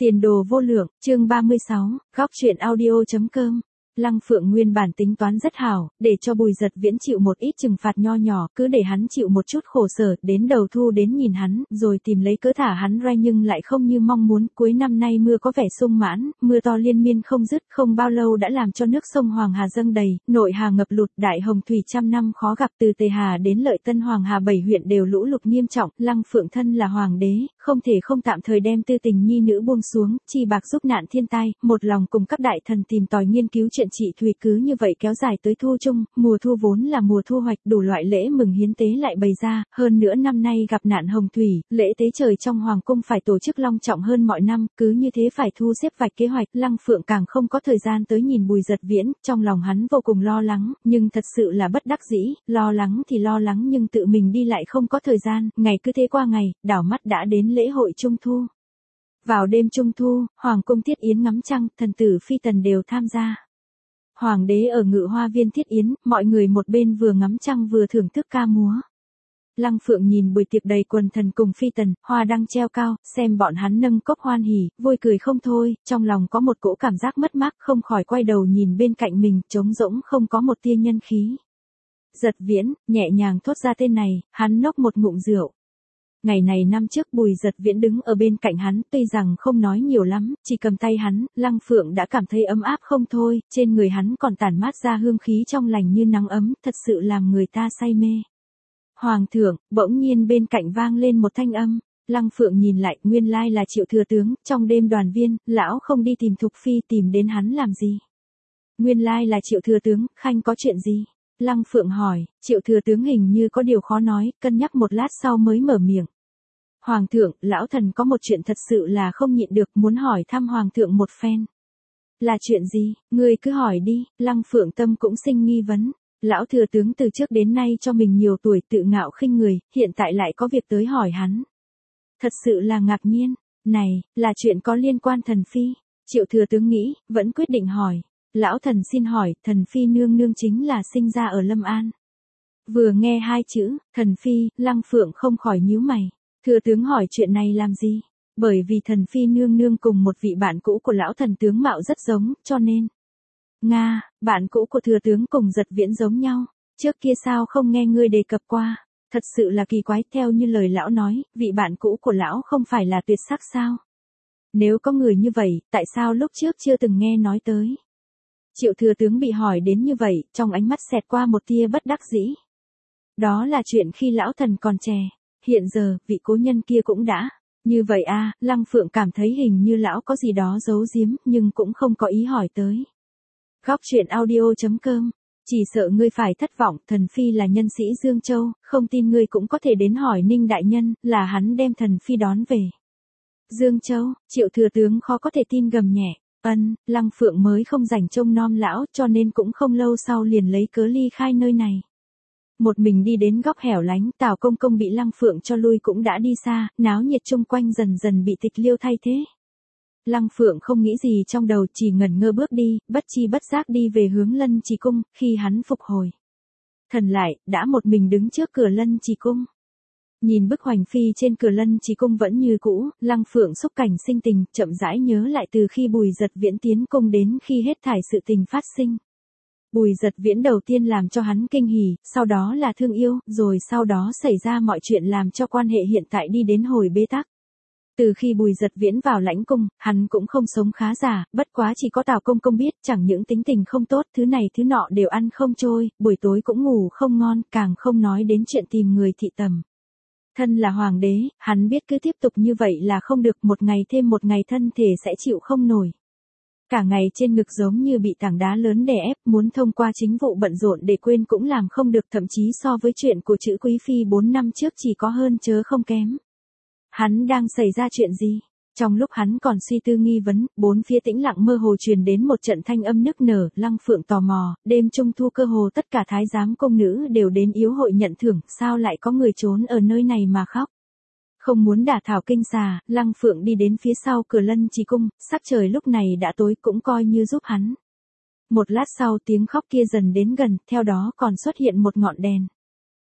Tiền đồ vô lượng, chương 36, góc truyện audio.com. Lăng Phượng nguyên bản tính toán rất hảo, để cho Bùi Dật Viễn chịu một ít trừng phạt nho nhỏ, cứ để hắn chịu một chút khổ sở, đến đầu thu đến nhìn hắn, rồi tìm lấy cớ thả hắn ra, nhưng lại không như mong muốn. Cuối năm nay mưa có vẻ sung mãn, mưa to liên miên không dứt, không bao lâu đã làm cho nước sông Hoàng Hà dâng đầy, nội hà ngập lụt, đại hồng thủy trăm năm khó gặp, từ Tề Hà đến Lợi Tân Hoàng Hà 7 huyện đều lũ lụt nghiêm trọng. Lăng Phượng thân là hoàng đế, không thể không tạm thời đem tư tình nhi nữ buông xuống, chi bạc giúp nạn thiên tai, một lòng cùng các đại thần tìm tòi nghiên cứu chuyện trị thủy, cứ như vậy kéo dài tới thu trung. Mùa thu vốn là mùa thu hoạch, đủ loại lễ mừng hiến tế lại bày ra, hơn nữa năm nay gặp nạn hồng thủy, lễ tế trời trong hoàng cung phải tổ chức long trọng hơn mọi năm, cứ như thế phải thu xếp vạch kế hoạch. Lăng Phượng càng không có thời gian tới nhìn Bùi Dật Viễn, trong lòng hắn vô cùng lo lắng, nhưng thật sự là bất đắc dĩ, lo lắng thì lo lắng nhưng tự mình đi lại không có thời gian, ngày cứ thế qua ngày, đảo mắt đã đến lễ hội Trung Thu. Vào đêm Trung Thu, hoàng cung thiết yến ngắm trăng, thần tử phi tần đều tham gia. Hoàng đế ở Ngự Hoa Viên thiết yến, mọi người một bên vừa ngắm trăng vừa thưởng thức ca múa. Lăng Phượng nhìn buổi tiệc đầy quần thần cùng phi tần, hoa đăng treo cao, xem bọn hắn nâng cốc hoan hỉ, vui cười không thôi, trong lòng có một cỗ cảm giác mất mát, không khỏi quay đầu nhìn bên cạnh mình, trống rỗng không có một tia nhân khí. Dật Viễn, nhẹ nhàng thốt ra tên này, hắn nốc một ngụm rượu. Ngày này năm trước Bùi Dật Viễn đứng ở bên cạnh hắn, tuy rằng không nói nhiều lắm, chỉ cầm tay hắn, Lăng Phượng đã cảm thấy ấm áp không thôi, trên người hắn còn tản mát ra hương khí trong lành như nắng ấm, thật sự làm người ta say mê. Hoàng thượng, bỗng nhiên bên cạnh vang lên một thanh âm, Lăng Phượng nhìn lại, nguyên lai là Triệu thừa tướng, trong đêm đoàn viên, lão không đi tìm Thục Phi, tìm đến hắn làm gì? Nguyên lai là Triệu thừa tướng, khanh có chuyện gì? Lăng Phượng hỏi, Triệu thừa tướng hình như có điều khó nói, cân nhắc một lát sau mới mở miệng. Hoàng thượng, lão thần có một chuyện thật sự là không nhịn được, muốn hỏi thăm hoàng thượng một phen. Là chuyện gì, ngươi cứ hỏi đi. Lăng Phượng tâm cũng sinh nghi vấn. Lão thừa tướng từ trước đến nay cho mình nhiều tuổi, tự ngạo khinh người, hiện tại lại có việc tới hỏi hắn. Thật sự là ngạc nhiên. Này, là chuyện có liên quan thần phi. Triệu thừa tướng nghĩ, vẫn quyết định hỏi. Lão thần xin hỏi, thần phi nương nương chính là sinh ra ở Lâm An. Vừa nghe hai chữ, thần phi, Lăng Phượng không khỏi nhíu mày. Thừa tướng hỏi chuyện này làm gì? Bởi vì thần phi nương nương cùng một vị bạn cũ của lão thần tướng mạo rất giống, cho nên. Nga, bạn cũ của thừa tướng cùng Dật Viễn giống nhau. Trước kia sao không nghe ngươi đề cập qua? Thật sự là kỳ quái, theo như lời lão nói, vị bạn cũ của lão không phải là tuyệt sắc sao? Nếu có người như vậy, tại sao lúc trước chưa từng nghe nói tới? Triệu thừa tướng bị hỏi đến như vậy, trong ánh mắt xẹt qua một tia bất đắc dĩ. Đó là chuyện khi lão thần còn trẻ. Hiện giờ, vị cố nhân kia cũng đã. Như vậy à, Lăng Phượng cảm thấy hình như lão có gì đó giấu giếm, nhưng cũng không có ý hỏi tới. Góc truyện audio.com. Chỉ sợ ngươi phải thất vọng, thần phi là nhân sĩ Dương Châu, không tin ngươi cũng có thể đến hỏi Ninh đại nhân, là hắn đem thần phi đón về. Dương Châu, Triệu thừa tướng khó có thể tin gầm nhẹ. Lăng Phượng mới không rảnh trông nom lão, cho nên cũng không lâu sau liền lấy cớ ly khai nơi này. Một mình đi đến góc hẻo lánh, Tào Công Công bị Lăng Phượng cho lui cũng đã đi xa, náo nhiệt chung quanh dần dần bị Tịch Liêu thay thế. Lăng Phượng không nghĩ gì trong đầu, chỉ ngẩn ngơ bước đi, bất chi bất giác đi về hướng Lân Trì Cung. Khi hắn phục hồi thần lại, đã một mình đứng trước cửa Lân Trì Cung. Nhìn bức hoành phi trên cửa Lân Trì Cung vẫn như cũ, Lăng Phượng xúc cảnh sinh tình, chậm rãi nhớ lại từ khi Bùi Dật Viễn tiến cung đến khi hết thảy sự tình phát sinh. Bùi Dật Viễn đầu tiên làm cho hắn kinh hỉ, sau đó là thương yêu, rồi sau đó xảy ra mọi chuyện làm cho quan hệ hiện tại đi đến hồi bế tắc. Từ khi Bùi Dật Viễn vào lãnh cung, hắn cũng không sống khá giả, bất quá chỉ có Tào Công Công biết, chẳng những tính tình không tốt, thứ này thứ nọ đều ăn không trôi, buổi tối cũng ngủ không ngon, càng không nói đến chuyện tìm người thị tầm. Thân là hoàng đế, hắn biết cứ tiếp tục như vậy là không được, một ngày thêm một ngày thân thể sẽ chịu không nổi. Cả ngày trên ngực giống như bị tảng đá lớn đè ép, muốn thông qua chính vụ bận rộn để quên cũng làm không được, thậm chí so với chuyện của chữ quý phi 4 năm trước chỉ có hơn chớ không kém. Hắn đang xảy ra chuyện gì? Trong lúc hắn còn suy tư nghi vấn, bốn phía tĩnh lặng mơ hồ truyền đến một trận thanh âm nức nở. Lăng Phượng tò mò, đêm Trung Thu cơ hồ tất cả thái giám công nữ đều đến yến hội nhận thưởng, sao lại có người trốn ở nơi này mà khóc? Không muốn đả thảo kinh xà, Lăng Phượng đi đến phía sau cửa Lân Trì Cung, sắc trời lúc này đã tối cũng coi như giúp hắn. Một lát sau tiếng khóc kia dần đến gần, theo đó còn xuất hiện một ngọn đèn.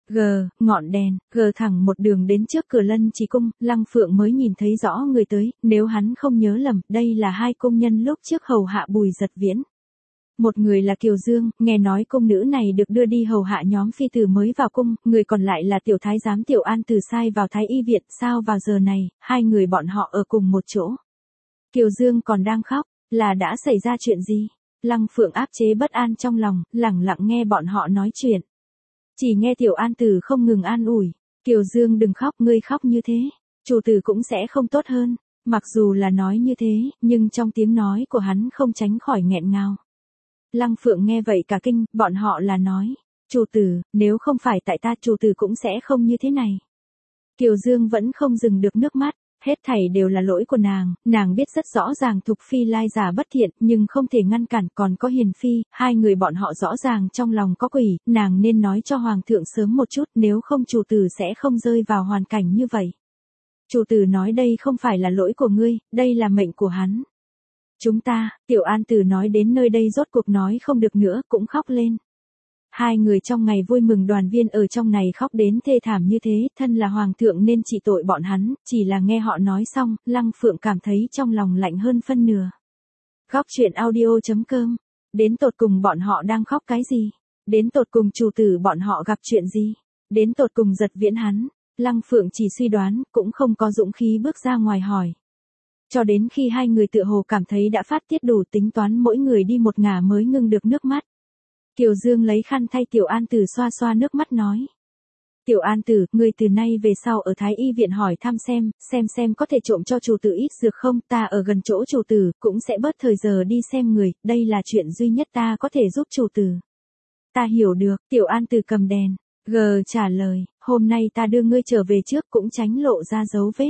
Ngọn đèn, thẳng một đường đến trước cửa Lân Trì cung, Lăng Phượng mới nhìn thấy rõ người tới, nếu hắn không nhớ lầm, đây là hai cung nhân lúc trước hầu hạ Bùi Giật Viễn. Một người là Kiều Dương, nghe nói cung nữ này được đưa đi hầu hạ nhóm phi tử mới vào cung, người còn lại là tiểu thái giám Tiểu An Từ sai vào Thái Y viện, sao vào giờ này, hai người bọn họ ở cùng một chỗ. Kiều Dương còn đang khóc, là đã xảy ra chuyện gì? Lăng Phượng áp chế bất an trong lòng, lẳng lặng nghe bọn họ nói chuyện. Chỉ nghe Tiểu An Tử không ngừng an ủi, Kiều Dương đừng khóc, ngươi khóc như thế, chủ tử cũng sẽ không tốt hơn. Mặc dù là nói như thế, nhưng trong tiếng nói của hắn không tránh khỏi nghẹn ngào. Lăng Phượng nghe vậy cả kinh, bọn họ là nói, chủ tử, nếu không phải tại ta chủ tử cũng sẽ không như thế này. Kiều Dương vẫn không dừng được nước mắt, hết thảy đều là lỗi của nàng biết rất rõ ràng Thục Phi lai giả bất thiện, nhưng không thể ngăn cản, còn có Hiền Phi, hai người bọn họ rõ ràng trong lòng có quỷ, nàng nên nói cho Hoàng thượng sớm một chút, nếu không chủ tử sẽ không rơi vào hoàn cảnh như vậy. Chủ tử nói đây không phải là lỗi của ngươi, đây là mệnh của hắn. Chúng ta, Tiểu An Tử nói đến nơi đây rốt cuộc nói không được nữa, cũng khóc lên. Hai người trong ngày vui mừng đoàn viên ở trong này khóc đến thê thảm như thế, thân là hoàng thượng nên trị tội bọn hắn, chỉ là nghe họ nói xong, Lăng Phượng cảm thấy trong lòng lạnh hơn phân nửa. Góc truyện audio.com. Đến tột cùng bọn họ đang khóc cái gì? Đến tột cùng chủ tử bọn họ gặp chuyện gì? Đến tột cùng Giật Viễn hắn? Lăng Phượng chỉ suy đoán, cũng không có dũng khí bước ra ngoài hỏi. Cho đến khi hai người tựa hồ cảm thấy đã phát tiết đủ, tính toán mỗi người đi một ngả mới ngưng được nước mắt. Kiều Dương lấy khăn thay Tiểu An Tử xoa xoa nước mắt nói. Tiểu An Tử, ngươi từ nay về sau ở Thái Y viện hỏi thăm xem có thể trộm cho chủ tử ít dược không, ta ở gần chỗ chủ tử, cũng sẽ bớt thời giờ đi xem người, đây là chuyện duy nhất ta có thể giúp chủ tử. Ta hiểu được, Tiểu An Tử cầm đèn, trả lời, hôm nay ta đưa ngươi trở về trước cũng tránh lộ ra dấu vết.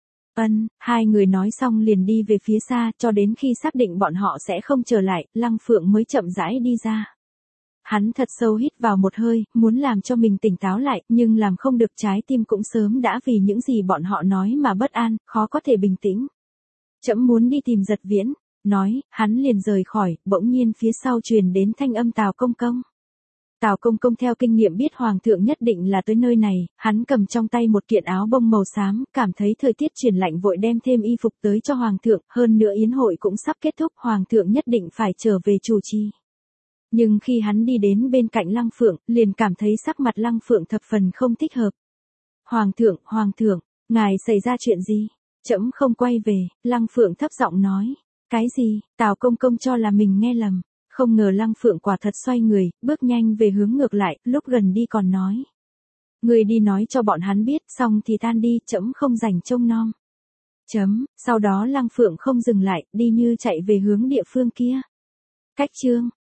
Hai người nói xong liền đi về phía xa, cho đến khi xác định bọn họ sẽ không trở lại, Lăng Phượng mới chậm rãi đi ra. Hắn thật sâu hít vào một hơi, muốn làm cho mình tỉnh táo lại, nhưng làm không được, trái tim cũng sớm đã vì những gì bọn họ nói mà bất an, khó có thể bình tĩnh. Trẫm muốn đi tìm Giật Viễn, nói, hắn liền rời khỏi, bỗng nhiên phía sau truyền đến thanh âm Tào Công Công. Tào Công Công theo kinh nghiệm biết Hoàng thượng nhất định là tới nơi này, hắn cầm trong tay một kiện áo bông màu xám, cảm thấy thời tiết chuyển lạnh vội đem thêm y phục tới cho Hoàng thượng, hơn nữa yến hội cũng sắp kết thúc, Hoàng thượng nhất định phải trở về chủ trì. Nhưng khi hắn đi đến bên cạnh Lăng Phượng, liền cảm thấy sắc mặt Lăng Phượng thập phần không thích hợp. Hoàng thượng, ngài xảy ra chuyện gì? Trẫm không quay về, Lăng Phượng thấp giọng nói. Cái gì? Tào Công Công cho là mình nghe lầm. Không ngờ Lăng Phượng quả thật xoay người, bước nhanh về hướng ngược lại, lúc gần đi còn nói. Người đi nói cho bọn hắn biết, xong thì tan đi, trẫm không rảnh trông nom. Sau đó Lăng Phượng không dừng lại, đi như chạy về hướng địa phương kia. Cách chương